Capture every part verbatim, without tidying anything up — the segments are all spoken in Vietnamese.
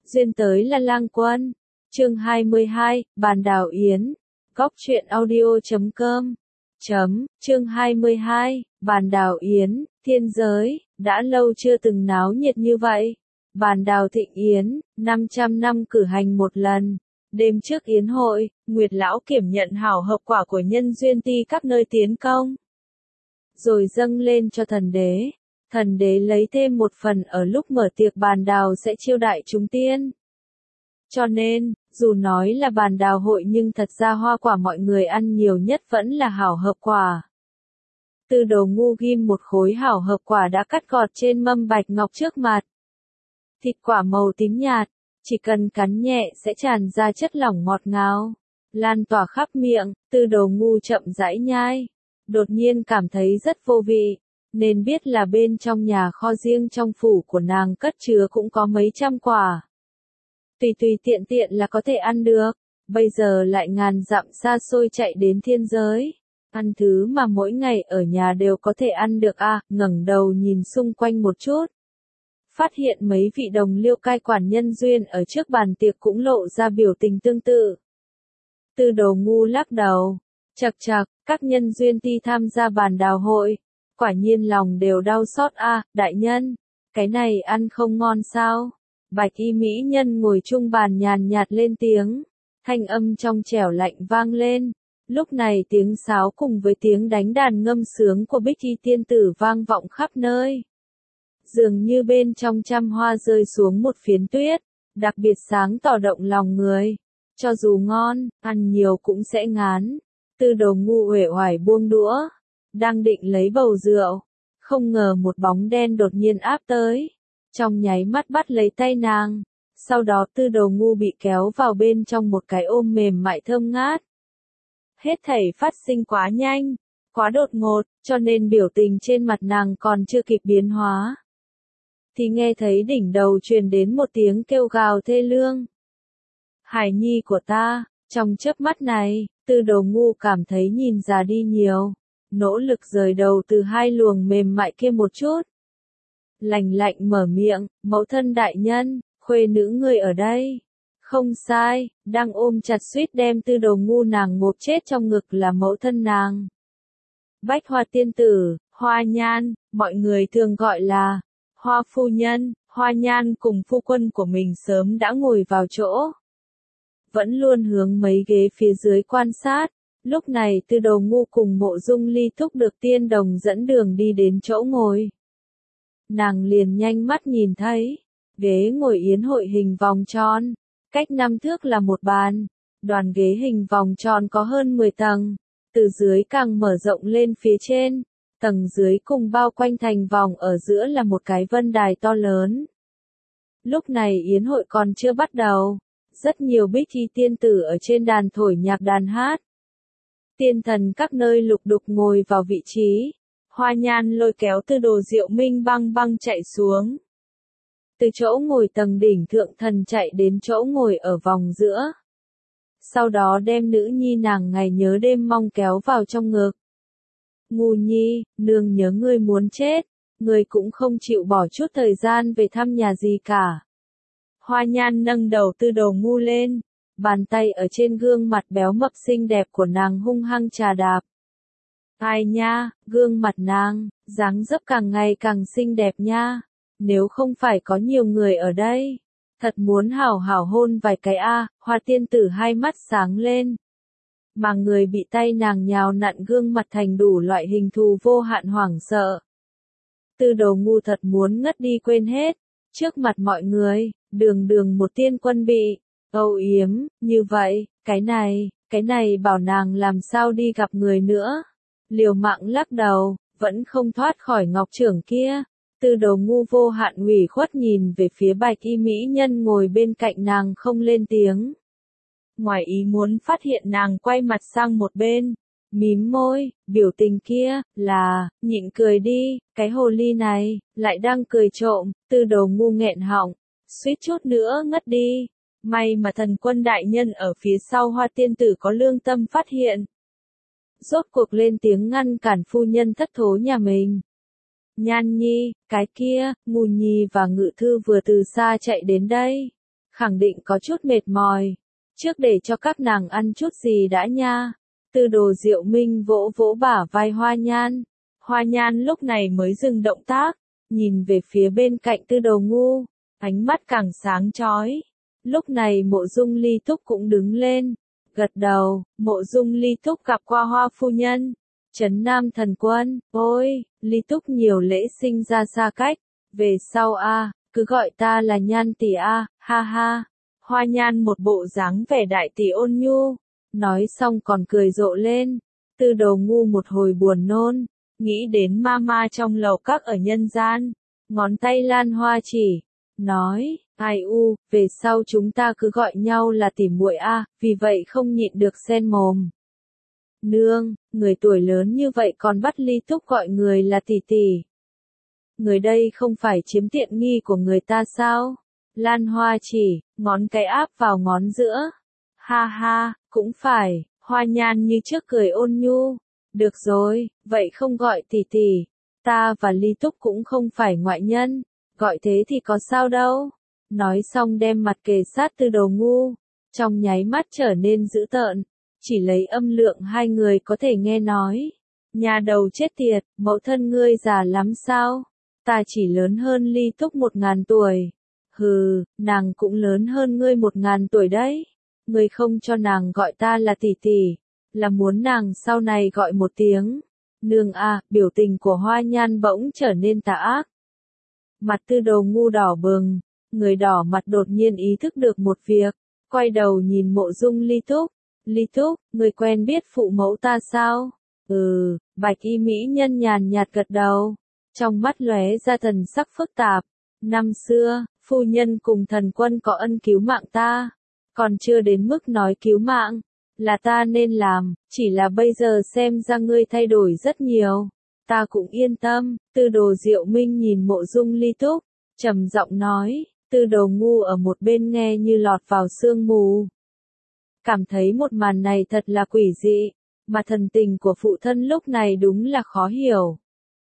duyên tới là lang quân. Chương hai mươi hai, Bàn Đào Yến. Góc truyện audio chấm com. Chấm, chương hai mươi hai, Bàn Đào Yến, thiên giới, đã lâu chưa từng náo nhiệt như vậy. Bàn Đào Thịnh Yến, năm trăm năm cử hành một lần. Đêm trước yến hội, Nguyệt Lão kiểm nhận hảo hợp quả của nhân duyên ti các nơi tiến công. Rồi dâng lên cho thần đế. Thần đế lấy thêm một phần ở lúc mở tiệc bàn đào sẽ chiêu đại chúng tiên. Cho nên, dù nói là bàn đào hội nhưng thật ra hoa quả mọi người ăn nhiều nhất vẫn là hảo hợp quả. Tư Đồ Ngu ghim một khối hảo hợp quả đã cắt gọt trên mâm bạch ngọc trước mặt. Thịt quả màu tím nhạt, chỉ cần cắn nhẹ sẽ tràn ra chất lỏng ngọt ngào, lan tỏa khắp miệng. Tư Đồ Ngu chậm rãi nhai, đột nhiên cảm thấy rất vô vị, nên biết là bên trong nhà kho riêng trong phủ của nàng cất chứa cũng có mấy trăm quả. Tùy tùy tiện tiện là có thể ăn được, bây giờ lại ngàn dặm xa xôi chạy đến thiên giới, ăn thứ mà mỗi ngày ở nhà đều có thể ăn được à, ngẩng đầu nhìn xung quanh một chút. Phát hiện mấy vị đồng liêu cai quản nhân duyên ở trước bàn tiệc cũng lộ ra biểu tình tương tự. Tư Đồ Ngu lắc đầu, chậc chậc, các nhân duyên ti tham gia bàn đào hội, quả nhiên lòng đều đau xót a, à, đại nhân, cái này ăn không ngon sao? Bạch y mỹ nhân ngồi chung bàn nhàn nhạt lên tiếng, thanh âm trong trẻo lạnh vang lên. Lúc này tiếng sáo cùng với tiếng đánh đàn ngâm sướng của Bích Y tiên tử vang vọng khắp nơi. Dường như bên trong trăm hoa rơi xuống một phiến tuyết, đặc biệt sáng tỏ động lòng người. Cho dù ngon, ăn nhiều cũng sẽ ngán. Tư Đồ Ngu uể oải buông đũa, đang định lấy bầu rượu, không ngờ một bóng đen đột nhiên áp tới, trong nháy mắt bắt lấy tay nàng, sau đó Tư Đồ Ngu bị kéo vào bên trong một cái ôm mềm mại thơm ngát. Hết thảy phát sinh quá nhanh, quá đột ngột, cho nên biểu tình trên mặt nàng còn chưa kịp biến hóa, thì nghe thấy đỉnh đầu truyền đến một tiếng kêu gào thê lương. Hải nhi của ta. Trong chớp mắt này, Tư Đồ Ngu cảm thấy nhìn già đi nhiều, nỗ lực rời đầu từ hai luồng mềm mại kia một chút. Lạnh lạnh mở miệng, mẫu thân đại nhân, khuê nữ người ở đây. Không sai, đang ôm chặt suýt đem Tư Đồ Ngu nàng ngộp chết trong ngực là mẫu thân nàng. Bách Hoa tiên tử, Hoa Nhan, mọi người thường gọi là Hoa phu nhân. Hoa Nhan cùng phu quân của mình sớm đã ngồi vào chỗ, vẫn luôn hướng mấy ghế phía dưới quan sát. Lúc này Tư Đồ Ngu cùng Mộ Dung Ly Thúc được tiên đồng dẫn đường đi đến chỗ ngồi. Nàng liền nhanh mắt nhìn thấy, ghế ngồi yến hội hình vòng tròn, cách năm thước là một bàn, đoàn ghế hình vòng tròn có hơn mười tầng, từ dưới càng mở rộng lên phía trên, tầng dưới cùng bao quanh thành vòng ở giữa là một cái vân đài to lớn. Lúc này yến hội còn chưa bắt đầu. Rất nhiều Bích Y tiên tử ở trên đàn thổi nhạc đàn hát. Tiên thần các nơi lục đục ngồi vào vị trí. Hoa Nhan lôi kéo Tư Đồ Diệu Minh băng băng chạy xuống. Từ chỗ ngồi tầng đỉnh thượng thần chạy đến chỗ ngồi ở vòng giữa. Sau đó đem nữ nhi nàng ngày nhớ đêm mong kéo vào trong ngực. Ngu nhi, nương nhớ ngươi muốn chết, ngươi cũng không chịu bỏ chút thời gian về thăm nhà gì cả. Hoa Nhan nâng đầu Tư Đồ Ngu lên, bàn tay ở trên gương mặt béo mập xinh đẹp của nàng hung hăng chà đạp. Ai nha, gương mặt nàng, dáng dấp càng ngày càng xinh đẹp nha, nếu không phải có nhiều người ở đây, thật muốn hảo hảo hôn vài cái a. À. Hoa tiên tử hai mắt sáng lên, mà người bị tay nàng nhào nặn gương mặt thành đủ loại hình thù vô hạn hoảng sợ. Tư Đồ Ngu thật muốn ngất đi quên hết, trước mặt mọi người. Đường đường một tiên quân bị âu yếm như vậy, cái này, cái này bảo nàng làm sao đi gặp người nữa. Liều mạng lắc đầu, vẫn không thoát khỏi ngọc trưởng kia. Tư Đồ Ngu vô hạn ủy khuất nhìn về phía bạch y mỹ nhân ngồi bên cạnh nàng không lên tiếng. Ngoài ý muốn phát hiện nàng quay mặt sang một bên, mím môi, biểu tình kia, là, nhịn cười đi, cái hồ ly này, lại đang cười trộm. Tư Đồ Ngu nghẹn họng, suýt chút nữa ngất đi. May mà thần quân đại nhân ở phía sau Hoa tiên tử có lương tâm phát hiện. Rốt cuộc lên tiếng ngăn cản phu nhân thất thố nhà mình. Nhan nhi, cái kia, Ngù Nhi và Ngự Thư vừa từ xa chạy đến đây. khẳng định có chút mệt mỏi. Trước để cho các nàng ăn chút gì đã nha. Tư Đồ Diệu Minh vỗ vỗ bả vai Hoa Nhan. Hoa Nhan lúc này mới dừng động tác, nhìn về phía bên cạnh Tư Đồ Ngu, ánh mắt càng sáng chói. Lúc này Mộ Dung Ly Túc cũng đứng lên, gật đầu. Mộ Dung Ly Túc gặp qua Hoa phu nhân. Trấn Nam thần quân, ôi, Ly Túc nhiều lễ sinh ra xa cách, về sau a, cứ gọi ta là Nhan tỷ a, ha ha. Hoa Nhan một bộ dáng vẻ đại tỷ ôn nhu, nói xong còn cười rộ lên. Tư Đồ Ngu một hồi buồn nôn, nghĩ đến mama trong lầu các ở nhân gian, ngón tay lan hoa chỉ, nói, ai u, về sau chúng ta cứ gọi nhau là tỷ muội a, vì vậy không nhịn được sen mồm. Nương, người tuổi lớn như vậy còn bắt Ly Túc gọi người là tỷ tỷ. Người đây không phải chiếm tiện nghi của người ta sao? Lan Hoa chỉ, ngón cái áp vào ngón giữa. Ha ha, cũng phải, Hoa Nhan như trước cười ôn nhu. Được rồi, vậy không gọi tỷ tỷ. Ta và Ly Túc cũng không phải ngoại nhân, gọi thế thì có sao đâu. Nói xong đem mặt kề sát Tư Đồ Ngu, trong nháy mắt trở nên dữ tợn. Chỉ lấy âm lượng hai người có thể nghe nói. Nhà đầu chết tiệt, mẫu thân ngươi già lắm sao? Ta chỉ lớn hơn Ly Túc một ngàn tuổi. Hừ, nàng cũng lớn hơn ngươi một ngàn tuổi đấy. Ngươi không cho nàng gọi ta là tỷ tỷ, là muốn nàng sau này gọi một tiếng. Nương a, biểu tình của Hoa Nhan bỗng trở nên tà ác. Mặt Tư Đồ Ngu đỏ bừng, người đỏ mặt đột nhiên ý thức được một việc, quay đầu nhìn Mộ Dung Ly Túc. Ly Túc, người quen biết phụ mẫu ta sao? Ừ, bạch y mỹ nhân nhàn nhạt gật đầu, trong mắt lóe ra thần sắc phức tạp. Năm xưa, phu nhân cùng thần quân có ân cứu mạng ta, còn chưa đến mức nói cứu mạng, là ta nên làm, chỉ là bây giờ xem ra ngươi thay đổi rất nhiều, ta cũng yên tâm. Tư Đồ Diệu Minh nhìn Mộ Dung Ly Túc, trầm giọng nói. Tư Đồ Ngu ở một bên nghe như lọt vào sương mù, cảm thấy một màn này thật là quỷ dị, mà thần tình của phụ thân lúc này đúng là khó hiểu.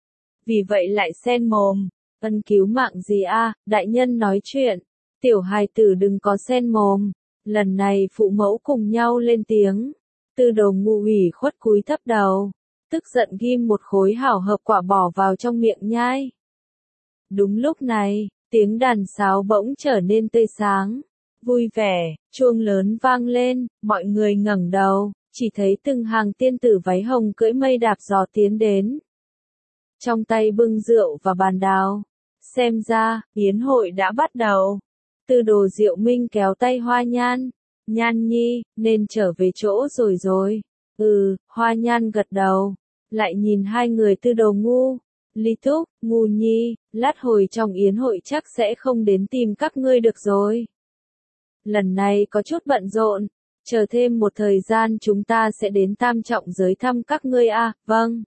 Vì vậy lại xen mồm, ân cứu mạng gì a, đại nhân nói chuyện, tiểu hài tử đừng có xen mồm. Lần này phụ mẫu cùng nhau lên tiếng, Tư Đồ Ngu ủy khuất cúi thấp đầu, tức giận ghim một khối hảo hợp quả bỏ vào trong miệng nhai. Đúng lúc này, tiếng đàn sáo bỗng trở nên tươi sáng, vui vẻ, chuông lớn vang lên, mọi người ngẩng đầu, chỉ thấy từng hàng tiên tử váy hồng cưỡi mây đạp gió tiến đến. Trong tay bưng rượu và bàn đào, xem ra, yến hội đã bắt đầu. Tư Đồ Diệu Minh kéo tay Hoa Nhan, Nhan nhi, nên trở về chỗ rồi rồi. Ừ, Hoa Nhan gật đầu, lại nhìn hai người Tư Đồ Ngu, Ly Túc, Ngu nhi, lát hồi trong yến hội chắc sẽ không đến tìm các ngươi được rồi. Lần này có chút bận rộn, chờ thêm một thời gian chúng ta sẽ đến Tam Trọng giới thăm các ngươi a. Vâng.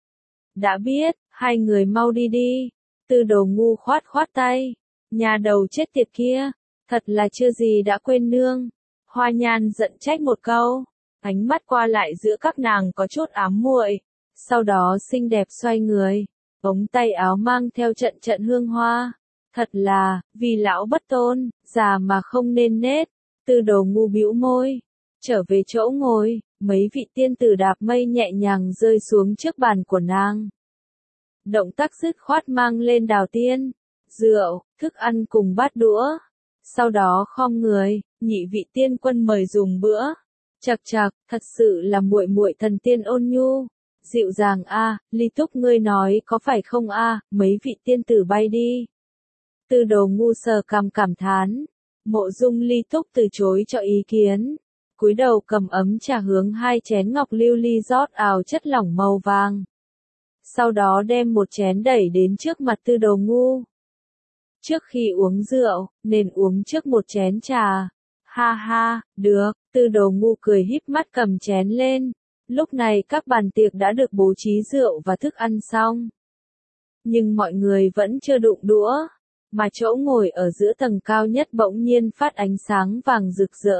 Đã biết, hai người mau đi đi. Tư Đồ Ngu khoát khoát tay, nhà đầu chết tiệt kia, thật là chưa gì đã quên nương. Hoa Nhan giận trách một câu, ánh mắt qua lại giữa các nàng có chút ám muội, sau đó xinh đẹp xoay người, ống tay áo mang theo trận trận hương hoa. Thật là, vì lão bất tôn, già mà không nên nết. Tư Đồ Ngu bĩu môi, trở về chỗ ngồi, mấy vị tiên tử đạp mây nhẹ nhàng rơi xuống trước bàn của nàng. Động tác dứt khoát mang lên đào tiên, rượu, thức ăn cùng bát đũa. Sau đó khom người, nhị vị tiên quân mời dùng bữa. Chậc chậc, thật sự là muội muội thần tiên ôn nhu, dịu dàng a, Ly Túc ngươi nói có phải không a, mấy vị tiên tử bay đi. Tư Đồ Ngu sờ cằm cảm thán, Mộ Dung Ly Túc từ chối cho ý kiến, cúi đầu cầm ấm trà hướng hai chén ngọc lưu ly rót ào chất lỏng màu vàng. Sau đó đem một chén đẩy đến trước mặt Tư Đồ Ngu. Trước khi uống rượu, nên uống trước một chén trà. Ha ha, được, Tư Đồ Ngu cười híp mắt cầm chén lên. Lúc này các bàn tiệc đã được bố trí rượu và thức ăn xong. Nhưng mọi người vẫn chưa đụng đũa, mà chỗ ngồi ở giữa tầng cao nhất bỗng nhiên phát ánh sáng vàng rực rỡ.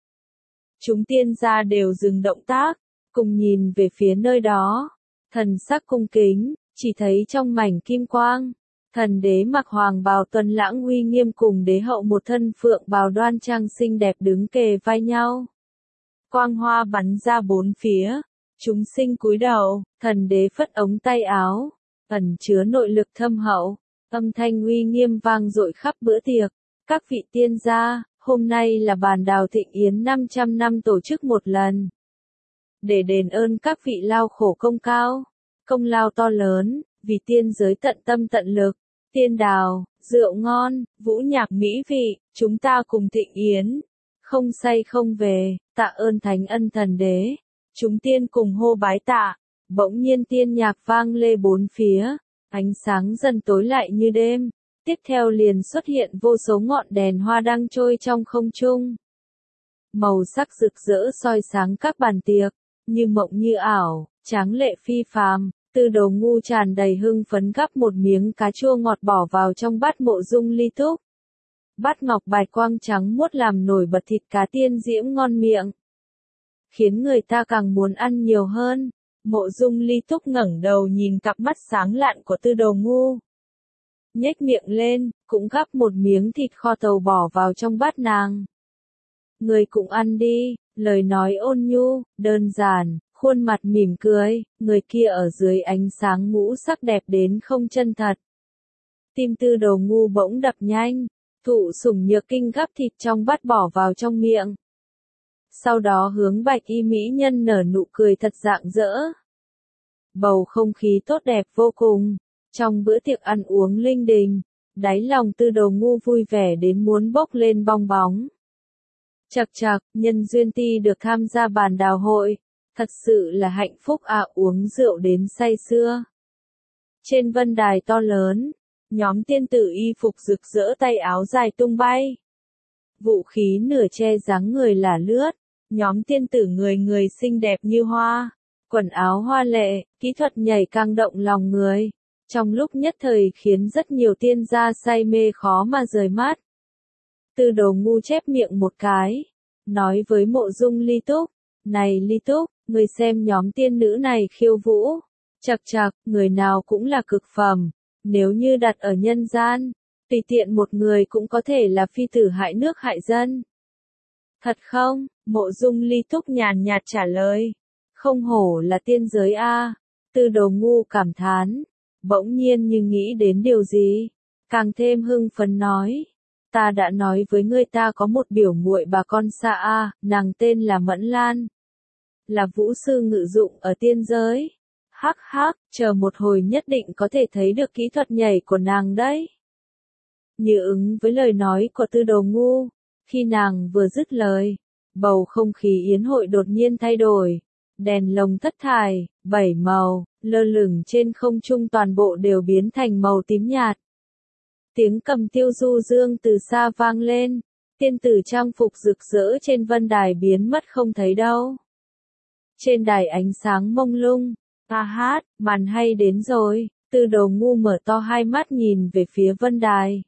Chúng tiên gia đều dừng động tác, cùng nhìn về phía nơi đó, thần sắc cung kính, chỉ thấy trong mảnh kim quang, Thần đế mặc hoàng bào tuấn lãng uy nghiêm cùng đế hậu một thân phượng bào đoan trang xinh đẹp đứng kề vai nhau. Quang hoa bắn ra bốn phía, chúng sinh cúi đầu, thần đế phất ống tay áo, ẩn chứa nội lực thâm hậu, âm thanh uy nghiêm vang dội khắp bữa tiệc. Các vị tiên gia, hôm nay là bàn đào thịnh yến năm trăm năm tổ chức một lần. Để đền ơn các vị lao khổ công cao, công lao to lớn, vì tiên giới tận tâm tận lực, tiên đào, rượu ngon, vũ nhạc mỹ vị, chúng ta cùng thịnh yến, không say không về, tạ ơn thánh ân thần đế. Chúng tiên cùng hô bái tạ, bỗng nhiên tiên nhạc vang lê bốn phía, ánh sáng dần tối lại như đêm, tiếp theo liền xuất hiện vô số ngọn đèn hoa đang trôi trong không trung. Màu sắc rực rỡ soi sáng các bàn tiệc, như mộng như ảo, tráng lệ phi phàm. Tư Đồ Ngu tràn đầy hưng phấn gắp một miếng cá chua ngọt bỏ vào trong bát Mộ Dung Ly Túc. Bát ngọc bạch quang trắng muốt làm nổi bật thịt cá tiên diễm ngon miệng, khiến người ta càng muốn ăn nhiều hơn. Mộ Dung Ly Túc ngẩng đầu nhìn cặp mắt sáng lạn của Tư Đồ Ngu, nhếch miệng lên, cũng gắp một miếng thịt kho tàu bỏ vào trong bát nàng. Người cũng ăn đi, lời nói ôn nhu, đơn giản, khuôn mặt mỉm cười, người kia ở dưới ánh sáng ngũ sắc đẹp đến không chân thật. Tim Tư Đồ Ngu bỗng đập nhanh, thụ sủng nhược kinh gắp thịt trong bát bỏ vào trong miệng. Sau đó hướng bạch y mỹ nhân nở nụ cười thật rạng rỡ. Bầu không khí tốt đẹp vô cùng, trong bữa tiệc ăn uống linh đình, đáy lòng Tư Đồ Ngu vui vẻ đến muốn bốc lên bong bóng. Chậc chậc, nhân duyên ti được tham gia bàn đào hội, thật sự là hạnh phúc à, uống rượu đến say sưa. Trên vân đài to lớn, nhóm tiên tử y phục rực rỡ tay áo dài tung bay. Vũ khí nửa che dáng người là lướt, nhóm tiên tử người người xinh đẹp như hoa, quần áo hoa lệ, kỹ thuật nhảy càng động lòng người, trong lúc nhất thời khiến rất nhiều tiên gia say mê khó mà rời mắt. Tư Đồ Ngu chép miệng một cái, nói với Mộ Dung Ly Túc, này Ly Túc, người xem nhóm tiên nữ này khiêu vũ, chậc chậc, người nào cũng là cực phẩm, nếu như đặt ở nhân gian, tùy tiện một người cũng có thể là phi tử hại nước hại dân. Thật không? Mộ Dung Ly Túc nhàn nhạt trả lời, không hổ là tiên giới a. Tư Đồ Ngu cảm thán, bỗng nhiên như nghĩ đến điều gì, càng thêm hưng phấn nói, ta đã nói với ngươi ta có một biểu muội bà con xa a, nàng tên là Mẫn Lan, là vũ sư ngự dụng ở tiên giới. Hắc hắc, chờ một hồi nhất định có thể thấy được kỹ thuật nhảy của nàng đấy. Như ứng với lời nói của Tư Đồ Ngu, khi nàng vừa dứt lời, bầu không khí yến hội đột nhiên thay đổi, đèn lồng thất thải, bảy màu, lơ lửng trên không trung toàn bộ đều biến thành màu tím nhạt. Tiếng cầm tiêu du dương từ xa vang lên, tiên tử trang phục rực rỡ trên vân đài biến mất không thấy đâu. Trên đài ánh sáng mông lung, ca hát, màn hay đến rồi. Tư Đồ Ngu mở to hai mắt nhìn về phía vân đài.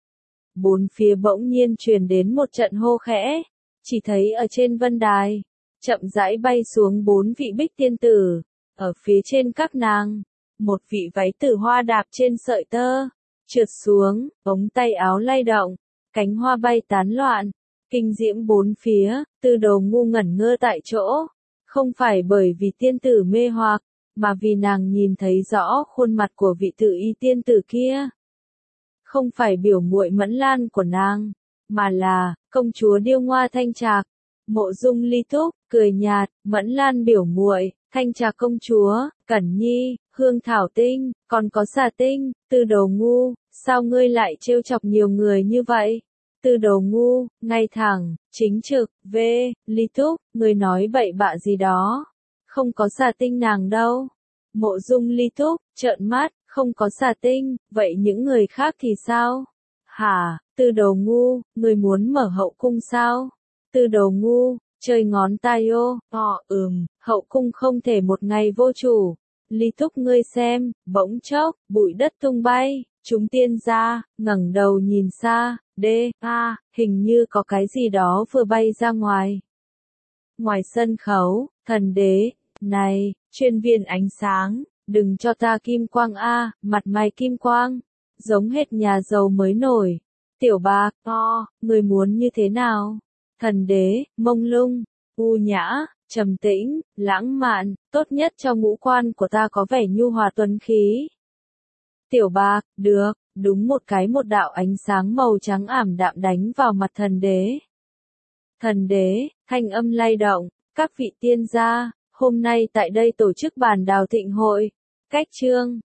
Bốn phía bỗng nhiên truyền đến một trận hô khẽ, chỉ thấy ở trên vân đài, chậm rãi bay xuống bốn vị bích tiên tử, ở phía trên các nàng, một vị váy tử hoa đạp trên sợi tơ, trượt xuống, ống tay áo lay động, cánh hoa bay tán loạn, kinh diễm bốn phía. Tư Đồ Ngu ngẩn ngơ tại chỗ, không phải bởi vì tiên tử mê hoặc, mà vì nàng nhìn thấy rõ khuôn mặt của vị tự y tiên tử kia. Không phải biểu muội Mẫn Lan của nàng, mà là công chúa điêu ngoa Thanh Trạc. Mộ Dung Ly Túc cười nhạt, Mẫn Lan biểu muội, Thanh Trạc công chúa, Cẩn Nhi, Hương Thảo Tinh, còn có Xà Tinh. Tư Đồ Ngu, sao ngươi lại trêu chọc nhiều người như vậy? Tư Đồ Ngu, ngay thẳng, chính trực, v, Ly Túc, ngươi nói bậy bạ gì đó? Không có Xà Tinh nàng đâu. Mộ Dung Ly Túc trợn mắt, không có Xà Tinh, vậy những người khác thì sao? Hả? Tư Đồ Ngu, ngươi muốn mở hậu cung sao? Tư Đồ Ngu, chơi ngón tay ô, ọ, ừm, hậu cung không thể một ngày vô chủ. Ly Túc ngươi xem, bỗng chốc, bụi đất tung bay, chúng tiên gia, ngẩng đầu nhìn xa, đê, a, hình như có cái gì đó vừa bay ra ngoài. Ngoài sân khấu, thần đế, này, chuyên viên ánh sáng, đừng cho ta kim quang a, mặt mày kim quang. giống hệt nhà giàu mới nổi. Tiểu bạc, o, người muốn như thế nào? Thần đế, mông lung, u nhã, trầm tĩnh, lãng mạn, tốt nhất cho ngũ quan của ta có vẻ nhu hòa tuấn khí. Tiểu bạc, được, đúng một cái một đạo ánh sáng màu trắng ảm đạm đánh vào mặt thần đế. Thần đế, thanh âm lay động, các vị tiên gia, hôm nay tại đây tổ chức bàn đào thịnh hội. Cách chương